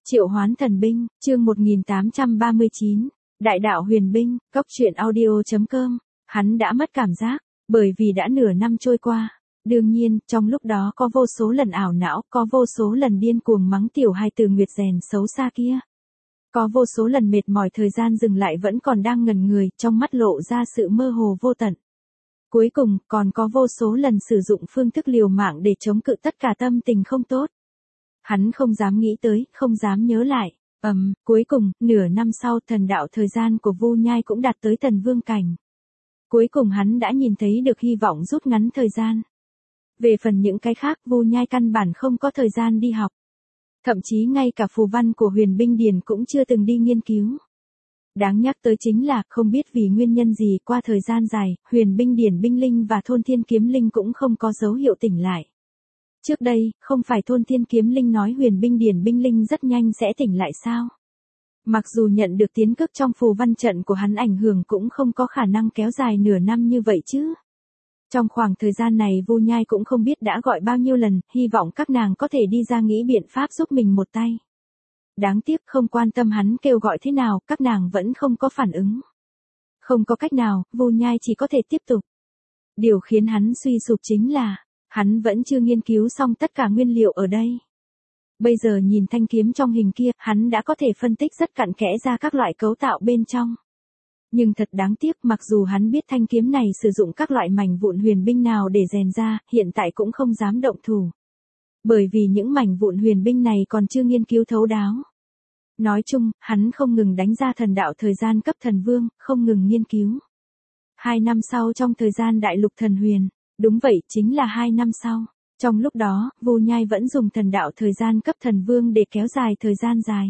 Triệu Hoán Thần Binh, chương 1839, Đại đạo huyền binh, Cốc truyện audio.com. Hắn đã mất cảm giác, bởi vì đã nửa năm trôi qua. Đương nhiên, trong lúc đó có vô số lần ảo não, có vô số lần điên cuồng mắng tiểu hài từ Nguyệt rèn xấu xa kia. Có vô số lần mệt mỏi thời gian dừng lại vẫn còn đang ngẩn người, trong mắt lộ ra sự mơ hồ vô tận. Cuối cùng, còn có vô số lần sử dụng phương thức liều mạng để chống cự tất cả tâm tình không tốt. Hắn không dám nghĩ tới, không dám nhớ lại. Cuối cùng, nửa năm sau thần đạo thời gian của Vu Nhai cũng đạt tới thần vương cảnh. Cuối cùng hắn đã nhìn thấy được hy vọng rút ngắn thời gian. Về phần những cái khác, Vu Nhai căn bản không có thời gian đi học. Thậm chí ngay cả phù văn của huyền binh điển cũng chưa từng đi nghiên cứu. Đáng nhắc tới chính là, không biết vì nguyên nhân gì qua thời gian dài, huyền binh điển binh linh và thôn thiên kiếm linh cũng không có dấu hiệu tỉnh lại. Trước đây, không phải thôn thiên kiếm linh nói huyền binh điển binh linh rất nhanh sẽ tỉnh lại sao? Mặc dù nhận được tiến cước trong phù văn trận của hắn ảnh hưởng cũng không có khả năng kéo dài nửa năm như vậy chứ. Trong khoảng thời gian này Vu Nhai cũng không biết đã gọi bao nhiêu lần, hy vọng các nàng có thể đi ra nghĩ biện pháp giúp mình một tay. Đáng tiếc không quan tâm hắn kêu gọi thế nào, các nàng vẫn không có phản ứng. Không có cách nào, Vu Nhai chỉ có thể tiếp tục. Điều khiến hắn suy sụp chính là, hắn vẫn chưa nghiên cứu xong tất cả nguyên liệu ở đây. Bây giờ nhìn thanh kiếm trong hình kia, hắn đã có thể phân tích rất cặn kẽ ra các loại cấu tạo bên trong. Nhưng thật đáng tiếc, mặc dù hắn biết thanh kiếm này sử dụng các loại mảnh vụn huyền binh nào để rèn ra, hiện tại cũng không dám động thủ. Bởi vì những mảnh vụn huyền binh này còn chưa nghiên cứu thấu đáo. Nói chung, hắn không ngừng đánh ra thần đạo thời gian cấp thần vương, không ngừng nghiên cứu. 2 năm sau trong thời gian đại lục thần huyền, đúng vậy, chính là 2 năm sau. Trong lúc đó, Vu Nhai vẫn dùng thần đạo thời gian cấp thần vương để kéo dài thời gian dài.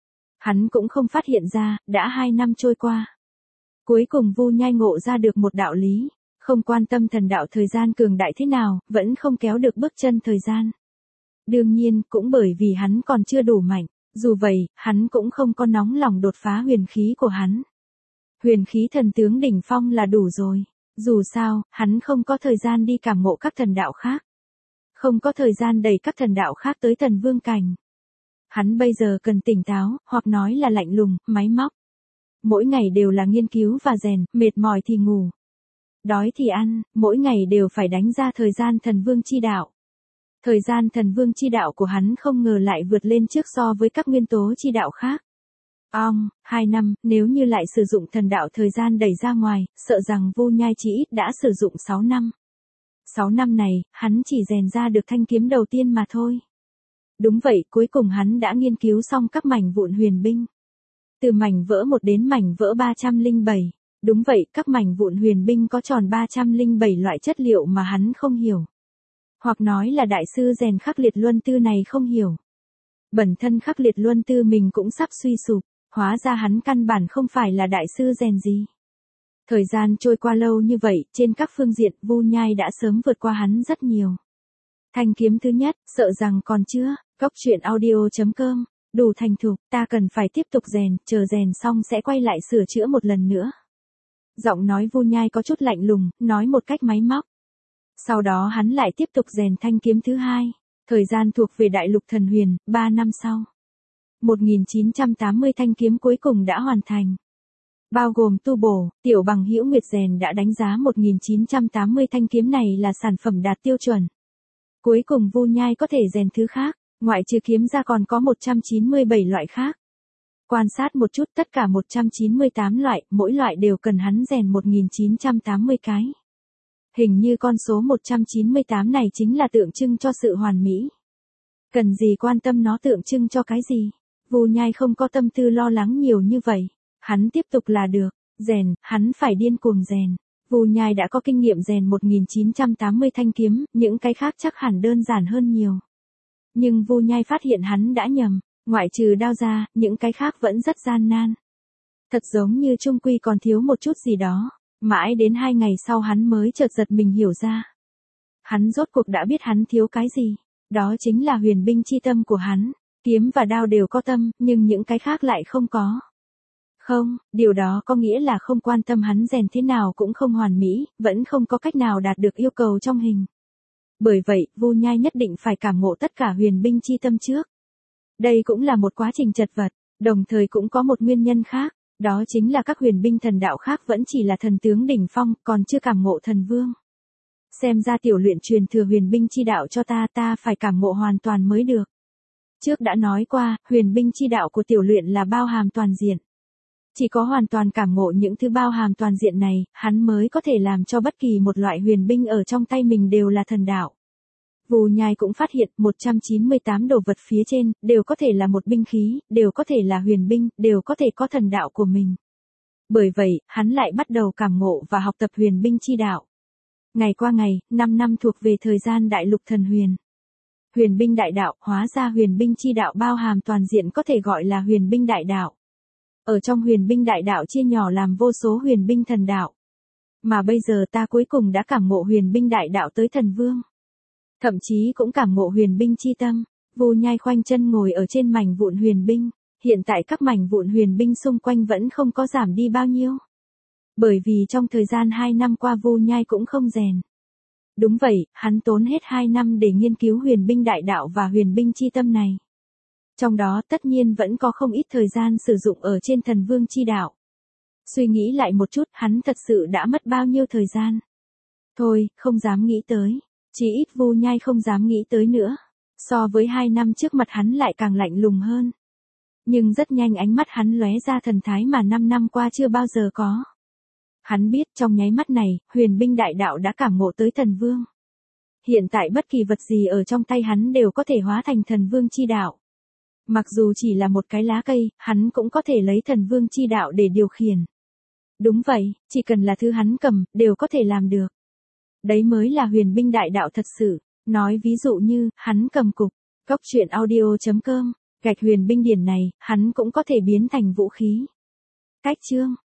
Hắn cũng không phát hiện ra, đã 2 năm trôi qua. Cuối cùng Vu Nhai ngộ ra được một đạo lý, không quan tâm thần đạo thời gian cường đại thế nào, vẫn không kéo được bước chân thời gian. Đương nhiên, cũng bởi vì hắn còn chưa đủ mạnh, dù vậy, hắn cũng không có nóng lòng đột phá huyền khí của hắn. Huyền khí thần tướng đỉnh phong là đủ rồi. Dù sao, hắn không có thời gian đi cảm ngộ các thần đạo khác. Không có thời gian đẩy các thần đạo khác tới thần vương cảnh. Hắn bây giờ cần tỉnh táo, hoặc nói là lạnh lùng, máy móc. Mỗi ngày đều là nghiên cứu và rèn, mệt mỏi thì ngủ. Đói thì ăn, mỗi ngày đều phải đánh ra thời gian thần vương chi đạo. Thời gian thần vương chi đạo của hắn không ngờ lại vượt lên trước so với các nguyên tố chi đạo khác. 2 năm, nếu như lại sử dụng thần đạo thời gian đẩy ra ngoài, sợ rằng Vu Nhai chỉ ít đã sử dụng 6 năm. 6 năm này, hắn chỉ rèn ra được thanh kiếm đầu tiên mà thôi. Đúng vậy, cuối cùng hắn đã nghiên cứu xong các mảnh vụn huyền binh. Từ mảnh vỡ 1 đến mảnh vỡ 307. Đúng vậy, các mảnh vụn huyền binh có tròn 307 loại chất liệu mà hắn không hiểu. Hoặc nói là đại sư rèn Khắc Liệt Luân Tư này không hiểu. Bản thân Khắc Liệt Luân Tư mình cũng sắp suy sụp, hóa ra hắn căn bản không phải là đại sư rèn gì. Thời gian trôi qua lâu như vậy, trên các phương diện Vu Nhai đã sớm vượt qua hắn rất nhiều. Thanh kiếm thứ nhất, sợ rằng còn chưa, Cốc truyện audio.com, đủ thành thục, ta cần phải tiếp tục rèn, chờ rèn xong sẽ quay lại sửa chữa một lần nữa. Giọng nói Vu Nhai có chút lạnh lùng, nói một cách máy móc. Sau đó hắn lại tiếp tục rèn thanh kiếm thứ hai, thời gian thuộc về đại lục thần huyền, 3 năm sau. 1980 thanh kiếm cuối cùng đã hoàn thành. Bao gồm tu bổ, tiểu bằng hữu Nguyệt rèn đã đánh giá 1980 thanh kiếm này là sản phẩm đạt tiêu chuẩn. Cuối cùng Vu Nhai có thể rèn thứ khác, ngoại trừ kiếm ra còn có 197 loại khác. Quan sát một chút tất cả 198 loại, mỗi loại đều cần hắn rèn 1980 cái. Hình như con số 198 này chính là tượng trưng cho sự hoàn mỹ. Cần gì quan tâm nó tượng trưng cho cái gì? Vu Nhai không có tâm tư lo lắng nhiều như vậy. Hắn tiếp tục là được. Rèn, hắn phải điên cuồng rèn. Vu Nhai đã có kinh nghiệm rèn 1980 thanh kiếm, những cái khác chắc hẳn đơn giản hơn nhiều. Nhưng Vu Nhai phát hiện hắn đã nhầm, ngoại trừ đao ra, những cái khác vẫn rất gian nan. Thật giống như chung quy còn thiếu một chút gì đó. Mãi đến 2 ngày sau hắn mới chợt giật mình hiểu ra. Hắn rốt cuộc đã biết hắn thiếu cái gì. Đó chính là huyền binh chi tâm của hắn. Kiếm và đao đều có tâm, nhưng những cái khác lại không có. Không, điều đó có nghĩa là không quan tâm hắn rèn thế nào cũng không hoàn mỹ, vẫn không có cách nào đạt được yêu cầu trong hình. Bởi vậy, Vu Nhai nhất định phải cảm ngộ tất cả huyền binh chi tâm trước. Đây cũng là một quá trình chật vật, đồng thời cũng có một nguyên nhân khác, đó chính là các huyền binh thần đạo khác vẫn chỉ là thần tướng đỉnh phong, còn chưa cảm ngộ thần vương. Xem ra tiểu luyện truyền thừa huyền binh chi đạo cho ta phải cảm ngộ hoàn toàn mới được. Trước đã nói qua, huyền binh chi đạo của tiểu luyện là bao hàm toàn diện. Chỉ có hoàn toàn cảm ngộ những thứ bao hàm toàn diện này, hắn mới có thể làm cho bất kỳ một loại huyền binh ở trong tay mình đều là thần đạo. Vù Nhai cũng phát hiện 198 đồ vật phía trên, đều có thể là một binh khí, đều có thể là huyền binh, đều có thể có thần đạo của mình. Bởi vậy, hắn lại bắt đầu cảm ngộ và học tập huyền binh chi đạo. Ngày qua ngày, 5 năm thuộc về thời gian đại lục thần huyền. Huyền binh đại đạo, hóa ra huyền binh chi đạo bao hàm toàn diện có thể gọi là huyền binh đại đạo. Ở trong huyền binh đại đạo chia nhỏ làm vô số huyền binh thần đạo. Mà bây giờ ta cuối cùng đã cảm ngộ huyền binh đại đạo tới thần vương. Thậm chí cũng cảm ngộ huyền binh chi tâm. Vù Nhai khoanh chân ngồi ở trên mảnh vụn huyền binh. Hiện tại các mảnh vụn huyền binh xung quanh vẫn không có giảm đi bao nhiêu. Bởi vì trong thời gian 2 năm qua Vù Nhai cũng không rèn. Đúng vậy, hắn tốn hết 2 năm để nghiên cứu huyền binh đại đạo và huyền binh chi tâm này. Trong đó tất nhiên vẫn có không ít thời gian sử dụng ở trên thần vương chi đạo. Suy nghĩ lại một chút, hắn thật sự đã mất bao nhiêu thời gian. Thôi, không dám nghĩ tới. Chỉ ít Vù Nhai không dám nghĩ tới nữa. So với 2 năm trước mặt hắn lại càng lạnh lùng hơn. Nhưng rất nhanh ánh mắt hắn lóe ra thần thái mà 5 năm qua chưa bao giờ có. Hắn biết trong nháy mắt này, huyền binh đại đạo đã cảm ngộ tới thần vương. Hiện tại bất kỳ vật gì ở trong tay hắn đều có thể hóa thành thần vương chi đạo. Mặc dù chỉ là một cái lá cây, hắn cũng có thể lấy thần vương chi đạo để điều khiển. Đúng vậy, chỉ cần là thứ hắn cầm, đều có thể làm được. Đấy mới là huyền binh đại đạo thật sự. Nói ví dụ như, hắn cầm cục, cốc truyện audio.com, gạch huyền binh điển này, hắn cũng có thể biến thành vũ khí. Cách chương